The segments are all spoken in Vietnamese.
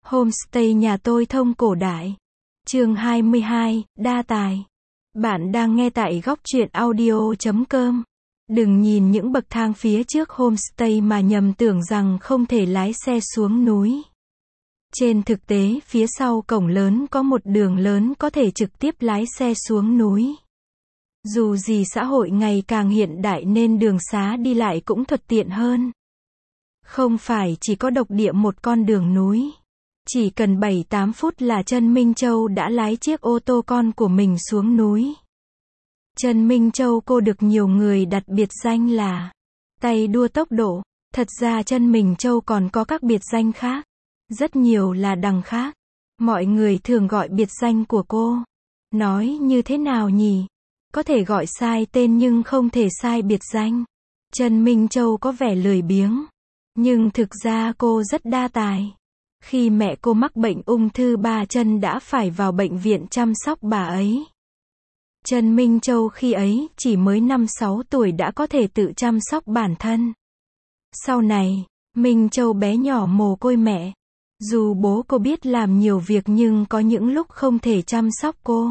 Homestay nhà tôi thông cổ đại. Chương 22, đa tài. Bạn đang nghe tại góc truyện audio.com. Đừng nhìn những bậc thang phía trước homestay mà nhầm tưởng rằng không thể lái xe xuống núi. Trên thực tế, phía sau cổng lớn có một đường lớn có thể trực tiếp lái xe xuống núi. Dù gì xã hội ngày càng hiện đại nên đường xá đi lại cũng thuận tiện hơn. Không phải chỉ có độc địa một con đường núi. Chỉ cần 7-8 phút là Trân Minh Châu đã lái chiếc ô tô con của mình xuống núi. Trân Minh Châu cô được nhiều người đặt biệt danh là tay đua tốc độ. Thật ra Trân Minh Châu còn có các biệt danh khác. Rất nhiều là đằng khác. Mọi người thường gọi biệt danh của cô. Nói như thế nào nhỉ? Có thể gọi sai tên nhưng không thể sai biệt danh. Trân Minh Châu có vẻ lười biếng. Nhưng thực ra cô rất đa tài. Khi mẹ cô mắc bệnh ung thư ba chân đã phải vào bệnh viện chăm sóc bà ấy. Trân Minh Châu khi ấy chỉ mới 5-6 tuổi đã có thể tự chăm sóc bản thân. Sau này, Minh Châu bé nhỏ mồ côi mẹ. Dù bố cô biết làm nhiều việc nhưng có những lúc không thể chăm sóc cô.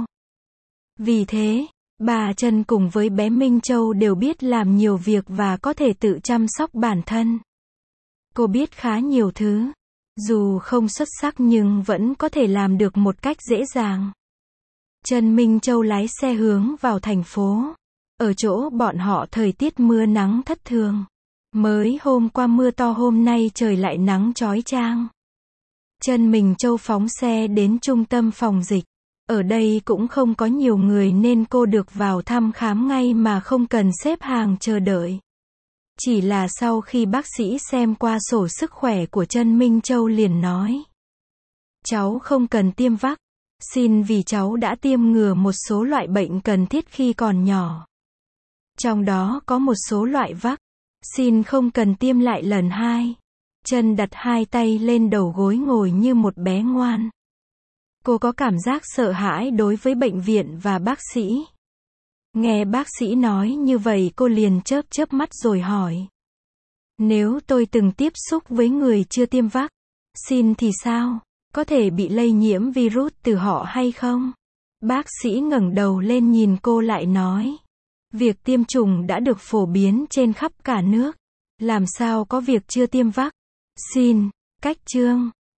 Vì thế, bà Trân cùng với bé Minh Châu đều biết làm nhiều việc và có thể tự chăm sóc bản thân. Cô biết khá nhiều thứ. Dù không xuất sắc nhưng vẫn có thể làm được một cách dễ dàng. Trân Minh Châu lái xe hướng vào thành phố. Ở chỗ bọn họ thời tiết mưa nắng thất thường. Mới hôm qua mưa to hôm nay trời lại nắng chói chang. Trân Minh Châu phóng xe đến trung tâm phòng dịch. Ở đây cũng không có nhiều người nên cô được vào thăm khám ngay mà không cần xếp hàng chờ đợi. Chỉ là sau khi bác sĩ xem qua sổ sức khỏe của Trân Minh Châu liền nói. Cháu không cần tiêm vaccine vì cháu đã tiêm ngừa một số loại bệnh cần thiết khi còn nhỏ. Trong đó có một số loại vaccine không cần tiêm lại lần hai. Trân đặt hai tay lên đầu gối ngồi như một bé ngoan. Cô có cảm giác sợ hãi đối với bệnh viện và bác sĩ. Nghe bác sĩ nói như vậy cô liền chớp mắt rồi hỏi. Nếu tôi từng tiếp xúc với người chưa tiêm vaccine thì sao? Có thể bị lây nhiễm virus từ họ hay không? Bác sĩ ngẩng đầu lên nhìn cô lại nói. Việc tiêm chủng đã được phổ biến trên khắp cả nước. Làm sao có việc chưa tiêm vaccine? Cách chương